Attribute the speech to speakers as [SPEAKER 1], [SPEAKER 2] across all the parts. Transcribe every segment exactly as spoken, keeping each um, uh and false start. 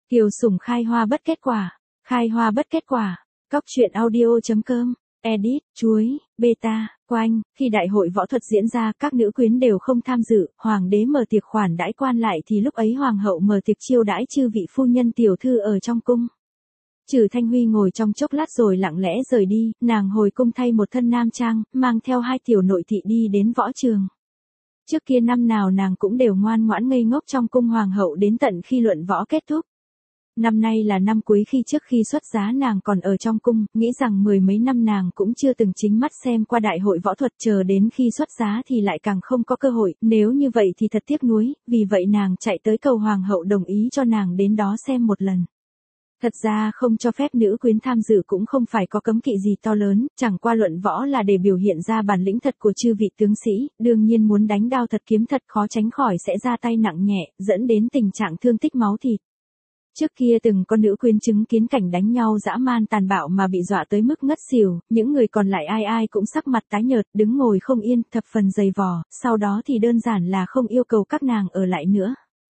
[SPEAKER 1] Kiều Sủng khai hoa bất kết quả, khai hoa bất kết quả. Cóc truyện audio chấm com, edit, chuối, beta, quanh, khi đại hội võ thuật diễn ra các nữ quyến đều không tham dự, hoàng đế mở tiệc khoản đãi quan lại thì lúc ấy hoàng hậu mở tiệc chiêu đãi chư vị phu nhân tiểu thư ở trong cung. Trừ Thanh Huy ngồi trong chốc lát rồi lặng lẽ rời đi, nàng hồi cung thay một thân nam trang, mang theo hai tiểu nội thị đi đến võ trường. Trước kia năm nào nàng cũng đều ngoan ngoãn ngây ngốc trong cung hoàng hậu đến tận khi luận võ kết thúc. Năm nay là năm cuối khi trước khi xuất giá nàng còn ở trong cung, nghĩ rằng mười mấy năm nàng cũng chưa từng chính mắt xem qua đại hội võ thuật, chờ đến khi xuất giá thì lại càng không có cơ hội, nếu như vậy thì thật tiếc nuối, vì vậy nàng chạy tới cầu hoàng hậu đồng ý cho nàng đến đó xem một lần. Thật ra không cho phép nữ quyến tham dự cũng không phải có cấm kỵ gì to lớn, chẳng qua luận võ là để biểu hiện ra bản lĩnh thật của chư vị tướng sĩ, đương nhiên muốn đánh đao thật kiếm thật khó tránh khỏi sẽ ra tay nặng nhẹ, dẫn đến tình trạng thương tích máu thịt. Trước kia từng có nữ quyến chứng kiến cảnh đánh nhau dã man tàn bạo mà bị dọa tới mức ngất xỉu, những người còn lại ai ai cũng sắc mặt tái nhợt, đứng ngồi không yên, thập phần dày vò, sau đó thì đơn giản là không yêu cầu các nàng ở lại nữa.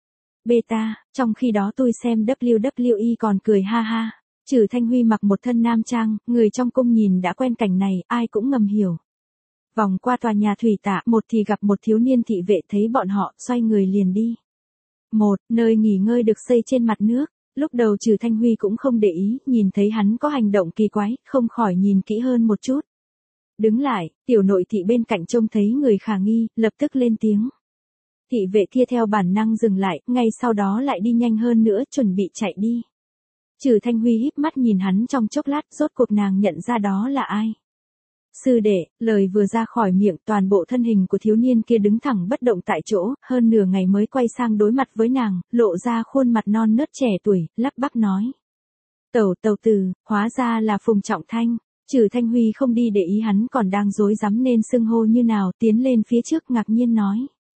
[SPEAKER 1] Beta, trong khi đó tôi xem W W E còn cười ha ha. Trừ Thanh Huy mặc một thân nam trang, người trong cung nhìn đã quen cảnh này, ai cũng ngầm hiểu. Vòng qua tòa nhà thủy tạ, một thì gặp một thiếu niên thị vệ thấy bọn họ, xoay người liền đi. Một, nơi nghỉ ngơi được xây trên mặt nước. Lúc đầu Trừ Thanh Huy cũng không để ý, nhìn thấy hắn có hành động kỳ quái, không khỏi nhìn kỹ hơn một chút. Đứng lại, tiểu nội thị bên cạnh trông thấy người khả nghi, lập tức lên tiếng. Thị vệ kia theo bản năng dừng lại, ngay sau đó lại đi nhanh hơn nữa, chuẩn bị chạy đi. Trừ Thanh Huy híp mắt nhìn hắn trong chốc lát, rốt cuộc nàng nhận ra đó là ai. Sư đệ, lời vừa ra khỏi miệng, toàn bộ thân hình của thiếu niên kia đứng thẳng bất động tại chỗ, hơn nửa ngày mới quay sang đối mặt với nàng, lộ ra khuôn mặt non nớt trẻ tuổi, lắp bắp nói. Tẩu tẩu tử, hóa ra là Phùng Trọng Thanh. Trừ Thanh Huy không đi để ý hắn còn đang rối rắm nên xưng hô như nào, tiến lên phía trước ngạc nhiên nói.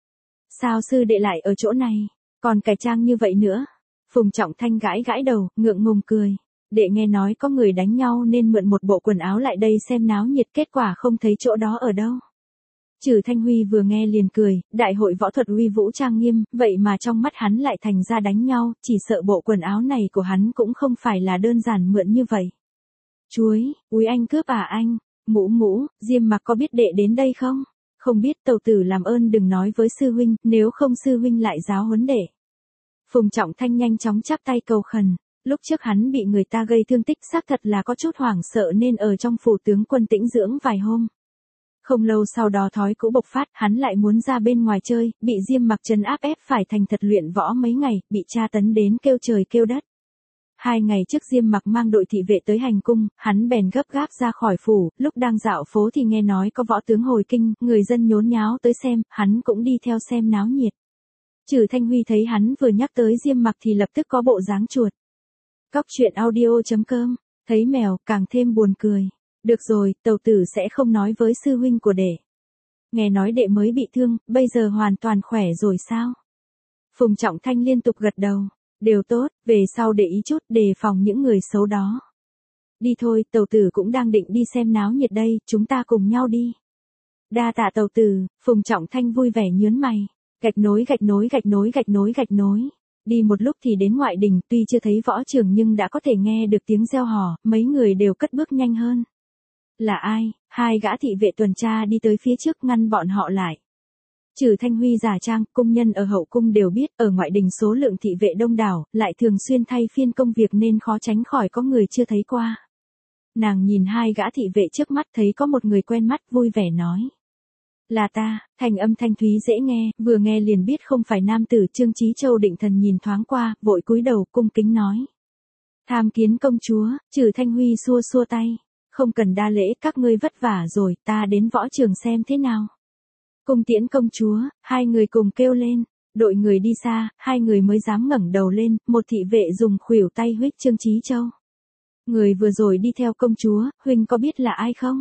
[SPEAKER 1] Sao sư đệ lại ở chỗ này, còn cải trang như vậy nữa? Phùng Trọng Thanh gãi gãi đầu, ngượng ngùng cười. Đệ nghe nói có người đánh nhau nên mượn một bộ quần áo lại đây xem náo nhiệt, kết quả không thấy chỗ đó ở đâu. Trừ Thanh Huy vừa nghe liền cười, đại hội võ thuật uy vũ trang nghiêm, vậy mà trong mắt hắn lại thành ra đánh nhau, chỉ sợ bộ quần áo này của hắn cũng không phải là đơn giản mượn như vậy. Chuối, úi anh cướp à anh, mũ mũ, Diêm Mặc có biết đệ đến đây không? Không biết, tẩu tử làm ơn đừng nói với sư huynh, nếu không sư huynh lại giáo huấn đệ. Phùng Trọng Thanh nhanh chóng chắp tay cầu khẩn. Lúc trước hắn bị người ta gây thương tích, xác thật là có chút hoảng sợ nên ở trong phủ tướng quân tĩnh dưỡng vài hôm. Không lâu sau đó thói cũ bộc phát, hắn lại muốn ra bên ngoài chơi, bị Diêm Mặc trấn áp ép phải thành thật luyện võ mấy ngày, bị tra tấn đến kêu trời kêu đất. Hai ngày trước Diêm Mặc mang đội thị vệ tới hành cung, hắn bèn gấp gáp ra khỏi phủ, lúc đang dạo phố thì nghe nói có võ tướng hồi kinh, người dân nhốn nháo tới xem, hắn cũng đi theo xem náo nhiệt. Trừ Thanh Huy thấy hắn vừa nhắc tới Diêm Mặc thì lập tức có bộ dáng chuột. Cóc truyện audio chấm com, thấy mèo, càng thêm buồn cười. Được rồi, tẩu tử sẽ không nói với sư huynh của đệ. Nghe nói đệ mới bị thương, bây giờ hoàn toàn khỏe rồi sao? Phùng Trọng Thanh liên tục gật đầu. Đều tốt, về sau để ý chút, đề phòng những người xấu đó. Đi thôi, tẩu tử cũng đang định đi xem náo nhiệt đây, chúng ta cùng nhau đi. Đa tạ tẩu tử, Phùng Trọng Thanh vui vẻ nhớn mày. Gạch nối gạch nối gạch nối gạch nối gạch nối. Đi một lúc thì đến ngoại đình, tuy chưa thấy võ trường nhưng đã có thể nghe được tiếng reo hò, mấy người đều cất bước nhanh hơn. Là ai? Hai gã thị vệ tuần tra đi tới phía trước ngăn bọn họ lại. Trừ Thanh Huy giả trang, công nhân ở hậu cung đều biết, ở ngoại đình số lượng thị vệ đông đảo, lại thường xuyên thay phiên công việc nên khó tránh khỏi có người chưa thấy qua. Nàng nhìn hai gã thị vệ trước mắt thấy có một người quen mắt, vui vẻ nói. Là ta, thành âm thanh thúy dễ nghe, vừa nghe liền biết không phải nam tử. Trương Chí Châu định thần nhìn thoáng qua, vội cúi đầu cung kính nói. Tham kiến công chúa. Trừ Thanh Huy xua xua tay. Không cần đa lễ, các ngươi vất vả rồi, ta đến võ trường xem thế nào. Cung tiễn công chúa, hai người cùng kêu lên. Đội người đi xa, hai người mới dám ngẩng đầu lên, một thị vệ dùng khuỷu tay huých Trương Chí Châu. Người vừa rồi đi theo công chúa, huynh có biết là ai không?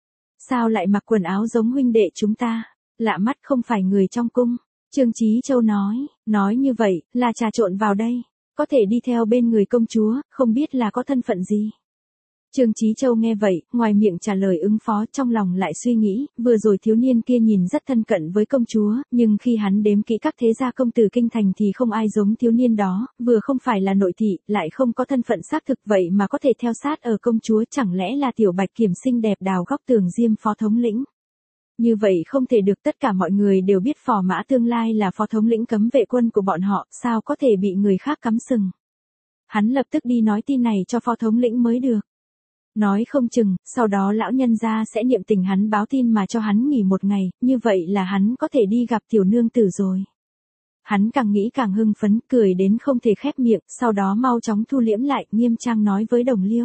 [SPEAKER 1] Sao lại mặc quần áo giống huynh đệ chúng ta? Lạ mắt không phải người trong cung. Trương Chí Châu nói, nói như vậy, là trà trộn vào đây. Có thể đi theo bên người công chúa, không biết là có thân phận gì. Trương Chí Châu nghe vậy, ngoài miệng trả lời ứng phó, trong lòng lại suy nghĩ, vừa rồi thiếu niên kia nhìn rất thân cận với công chúa, nhưng khi hắn đếm kỹ các thế gia công tử kinh thành thì không ai giống thiếu niên đó, vừa không phải là nội thị, lại không có thân phận xác thực vậy mà có thể theo sát ở công chúa, chẳng lẽ là tiểu bạch kiểm xinh đẹp đào góc tường Diêm phó thống lĩnh. Như vậy không thể được, tất cả mọi người đều biết Phò Mã tương lai là phó thống lĩnh cấm vệ quân của bọn họ, sao có thể bị người khác cắm sừng. Hắn lập tức đi nói tin này cho phó thống lĩnh mới được. Nói không chừng, sau đó lão nhân gia sẽ niệm tình hắn báo tin mà cho hắn nghỉ một ngày, như vậy là hắn có thể đi gặp tiểu nương tử rồi. Hắn càng nghĩ càng hưng phấn, cười đến không thể khép miệng, sau đó mau chóng thu liễm lại, nghiêm trang nói với Đồng Liêu.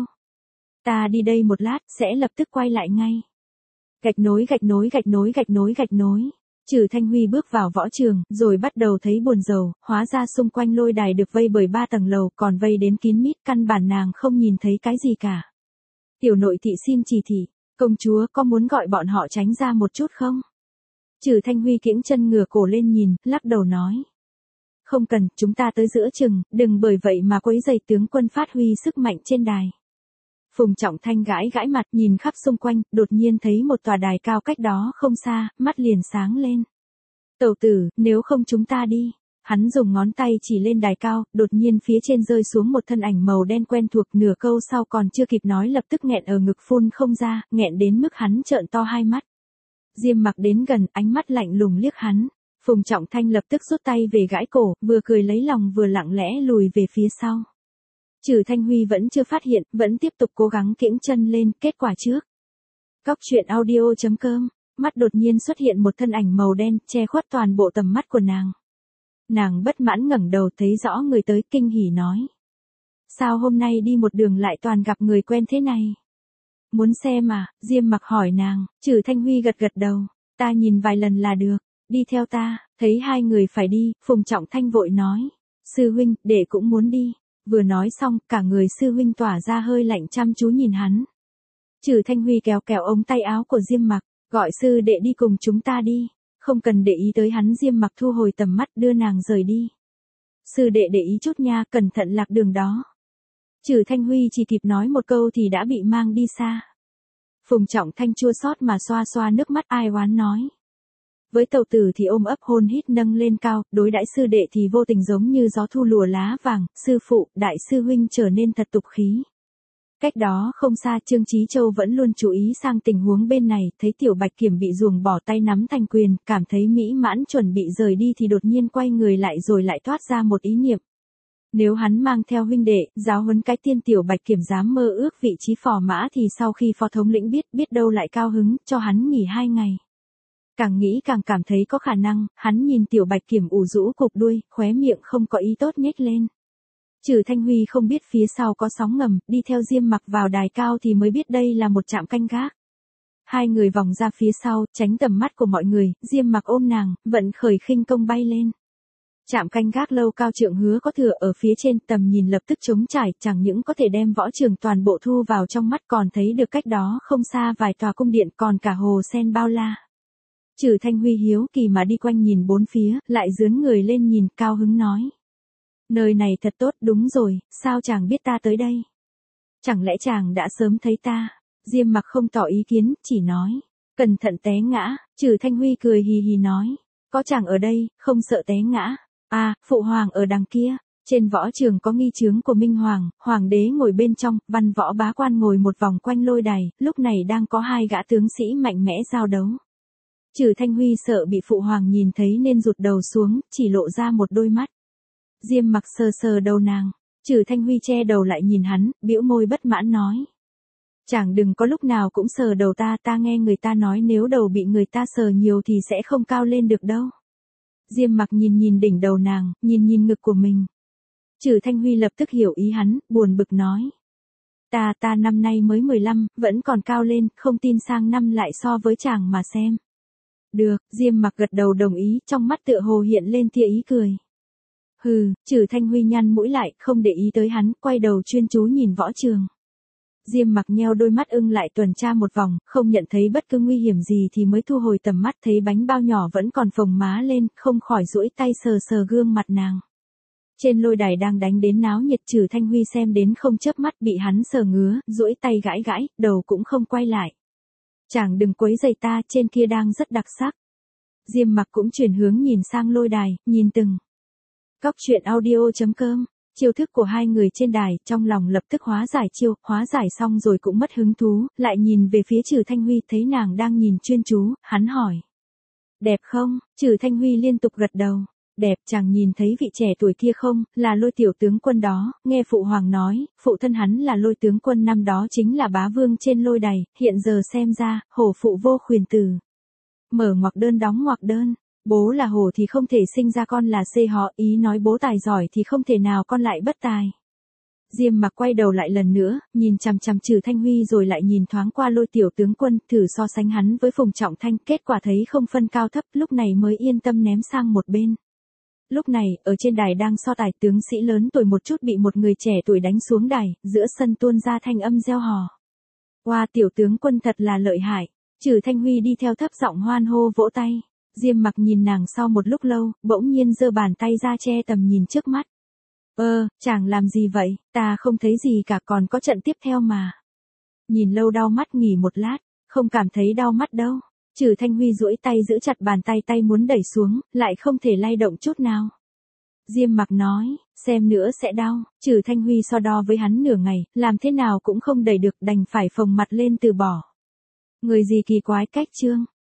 [SPEAKER 1] Ta đi đây một lát, sẽ lập tức quay lại ngay. Gạch nối gạch nối gạch nối gạch nối gạch nối. Trừ Thanh Huy bước vào võ trường, rồi bắt đầu thấy buồn rầu, hóa ra xung quanh lôi đài được vây bởi ba tầng lầu, còn vây đến kín mít, căn bản nàng không nhìn thấy cái gì cả. Tiểu nội thị xin chỉ thị, công chúa có muốn gọi bọn họ tránh ra một chút không? Trừ Thanh Huy kiễng chân ngửa cổ lên nhìn, lắc đầu nói. Không cần, chúng ta tới giữa chừng, đừng bởi vậy mà quấy rầy tướng quân phát huy sức mạnh trên đài. Phùng Trọng Thanh gãi gãi mặt nhìn khắp xung quanh, đột nhiên thấy một tòa đài cao cách đó không xa, mắt liền sáng lên. Tẩu tử, nếu không chúng ta đi. Hắn dùng ngón tay chỉ lên đài cao, đột nhiên phía trên rơi xuống một thân ảnh màu đen quen thuộc, nửa câu sau còn chưa kịp nói lập tức nghẹn ở ngực phun không ra, nghẹn đến mức hắn trợn to hai mắt. Diêm Mặc đến gần, ánh mắt lạnh lùng liếc hắn. Phùng Trọng Thanh lập tức rút tay về gãi cổ, vừa cười lấy lòng vừa lặng lẽ lùi về phía sau. Trừ Thanh Huy vẫn chưa phát hiện, vẫn tiếp tục cố gắng kiễng chân lên, kết quả trước. Góc truyện audio chấm com, mắt đột nhiên xuất hiện một thân ảnh màu đen, che khuất toàn bộ tầm mắt của nàng. Nàng bất mãn ngẩng đầu thấy rõ người tới, kinh hỉ nói. Sao hôm nay đi một đường lại toàn gặp người quen thế này? Muốn xem à? Diêm Mặc hỏi nàng. Trừ Thanh Huy gật gật đầu. Ta nhìn vài lần là được. Đi theo ta. Thấy hai người phải đi, Phùng Trọng Thanh vội nói. Sư huynh, đệ cũng muốn đi. Vừa nói xong, cả người sư huynh tỏa ra hơi lạnh chăm chú nhìn hắn. Trừ Thanh Huy kéo kéo ống tay áo của Diêm Mặc, gọi sư đệ đi cùng chúng ta đi. Không cần để ý tới hắn. Diêm Mặc thu hồi tầm mắt đưa nàng rời đi. Sư đệ để ý chút nha, cẩn thận lạc đường đó. Trừ Thanh Huy chỉ kịp nói một câu thì đã bị mang đi xa. Phùng Trọng Thanh chua xót mà xoa xoa nước mắt ai oán nói. Với tẩu tử thì ôm ấp hôn hít nâng lên cao, đối đãi sư đệ thì vô tình giống như gió thu lùa lá vàng, sư phụ, đại sư huynh trở nên thật tục khí. Cách đó không xa Trương Chí Châu vẫn luôn chú ý sang tình huống bên này, thấy tiểu bạch kiểm bị ruồng bỏ tay nắm thành quyền, cảm thấy mỹ mãn chuẩn bị rời đi thì đột nhiên quay người lại rồi lại thoát ra một ý niệm. Nếu hắn mang theo huynh đệ, giáo huấn cái tiên tiểu bạch kiểm dám mơ ước vị trí phò mã thì sau khi phó thống lĩnh biết, biết đâu lại cao hứng, cho hắn nghỉ hai ngày. Càng nghĩ càng cảm thấy có khả năng, hắn nhìn tiểu bạch kiểm ủ rũ cục đuôi, khóe miệng không có ý tốt nhếch lên. Trừ Thanh Huy không biết phía sau có sóng ngầm, đi theo Diêm Mặc vào đài cao thì mới biết đây là một trạm canh gác. Hai người vòng ra phía sau, tránh tầm mắt của mọi người, Diêm Mặc ôm nàng, vận khởi khinh công bay lên. Trạm canh gác lâu cao trượng Hứa có Thừa ở phía trên, tầm nhìn lập tức trống trải, chẳng những có thể đem võ trường toàn bộ thu vào trong mắt, còn thấy được cách đó không xa vài tòa cung điện, còn cả hồ sen bao la. Trừ Thanh Huy hiếu kỳ mà đi quanh nhìn bốn phía, lại dướn người lên nhìn, cao hứng nói. Nơi này thật tốt, đúng rồi, sao chàng biết ta tới đây? Chẳng lẽ chàng đã sớm thấy ta? Diêm Mặc không tỏ ý kiến, chỉ nói. Cẩn thận té ngã. Trừ Thanh Huy cười hì hì nói. Có chàng ở đây, không sợ té ngã. À, phụ hoàng ở đằng kia. Trên võ trường có nghi chướng của Minh Hoàng, hoàng đế ngồi bên trong, văn võ bá quan ngồi một vòng quanh lôi đài, lúc này đang có hai gã tướng sĩ mạnh mẽ giao đấu. Trừ Thanh Huy sợ bị phụ hoàng nhìn thấy nên rụt đầu xuống, chỉ lộ ra một đôi mắt. Diêm Mặc sờ sờ đầu nàng. Trừ Thanh Huy che đầu lại nhìn hắn, bĩu môi bất mãn nói. Chàng đừng có lúc nào cũng sờ đầu ta, ta nghe người ta nói nếu đầu bị người ta sờ nhiều thì sẽ không cao lên được đâu. Diêm Mặc nhìn nhìn đỉnh đầu nàng, nhìn nhìn ngực của mình. Trừ Thanh Huy lập tức hiểu ý hắn, buồn bực nói. Ta ta năm nay mới mười lăm, vẫn còn cao lên, không tin sang năm lại so với chàng mà xem. Được, Diêm Mặc gật đầu đồng ý, trong mắt tựa hồ hiện lên tia ý cười. Hừ, Trừ Thanh Huy nhăn mũi lại, không để ý tới hắn, quay đầu chuyên chú nhìn võ trường. Diêm Mặc nheo đôi mắt ưng lại tuần tra một vòng, không nhận thấy bất cứ nguy hiểm gì thì mới thu hồi tầm mắt, thấy bánh bao nhỏ vẫn còn phồng má lên, không khỏi duỗi tay sờ sờ gương mặt nàng. Trên lôi đài đang đánh đến náo nhiệt, Trừ Thanh Huy xem đến không chớp mắt, bị hắn sờ ngứa, duỗi tay gãi gãi, đầu cũng không quay lại. Chàng đừng quấy rầy ta, trên kia đang rất đặc sắc. Diêm Mặc cũng chuyển hướng nhìn sang lôi đài, nhìn từng. Cóc truyện audio chấm com. Chiêu thức của hai người trên đài, trong lòng lập tức hóa giải chiêu, hóa giải xong rồi cũng mất hứng thú, lại nhìn về phía Trừ Thanh Huy, thấy nàng đang nhìn chuyên chú, hắn hỏi. Đẹp không? Trừ Thanh Huy liên tục gật đầu. Đẹp, chàng nhìn thấy vị trẻ tuổi kia không, là Lôi tiểu tướng quân đó, nghe phụ hoàng nói, phụ thân hắn là Lôi tướng quân năm đó chính là bá vương trên lôi đài, hiện giờ xem ra, hổ phụ vô khuyển tử. Mở ngoặc đơn đóng ngoặc đơn. Bố là hổ thì không thể sinh ra con là xê họ, ý nói bố tài giỏi thì không thể nào con lại bất tài. Diêm Mặc quay đầu lại lần nữa, nhìn chằm chằm Trừ Thanh Huy rồi lại nhìn thoáng qua Lôi tiểu tướng quân, thử so sánh hắn với Phùng Trọng Thanh, kết quả thấy không phân cao thấp, lúc này mới yên tâm ném sang một bên. Lúc này, ở trên đài đang so tài, tướng sĩ lớn tuổi một chút bị một người trẻ tuổi đánh xuống đài, giữa sân tuôn ra thanh âm reo hò. Wow, tiểu tướng quân thật là lợi hại. Trừ Thanh Huy đi theo thấp giọng hoan hô vỗ tay. Diêm Mặc nhìn nàng sau một lúc lâu, bỗng nhiên giơ bàn tay ra che tầm nhìn trước mắt. Ơ, chàng làm gì vậy, ta không thấy gì cả, còn có trận tiếp theo mà. Nhìn lâu đau mắt, nghỉ một lát, không cảm thấy đau mắt đâu. Trừ Thanh Huy duỗi tay giữ chặt bàn tay, tay muốn đẩy xuống, lại không thể lay động chút nào. Diêm Mặc nói, xem nữa sẽ đau. Trừ Thanh Huy so đo với hắn nửa ngày, làm thế nào cũng không đẩy được, đành phải phồng mặt lên từ bỏ. Người gì kỳ quái cách chương.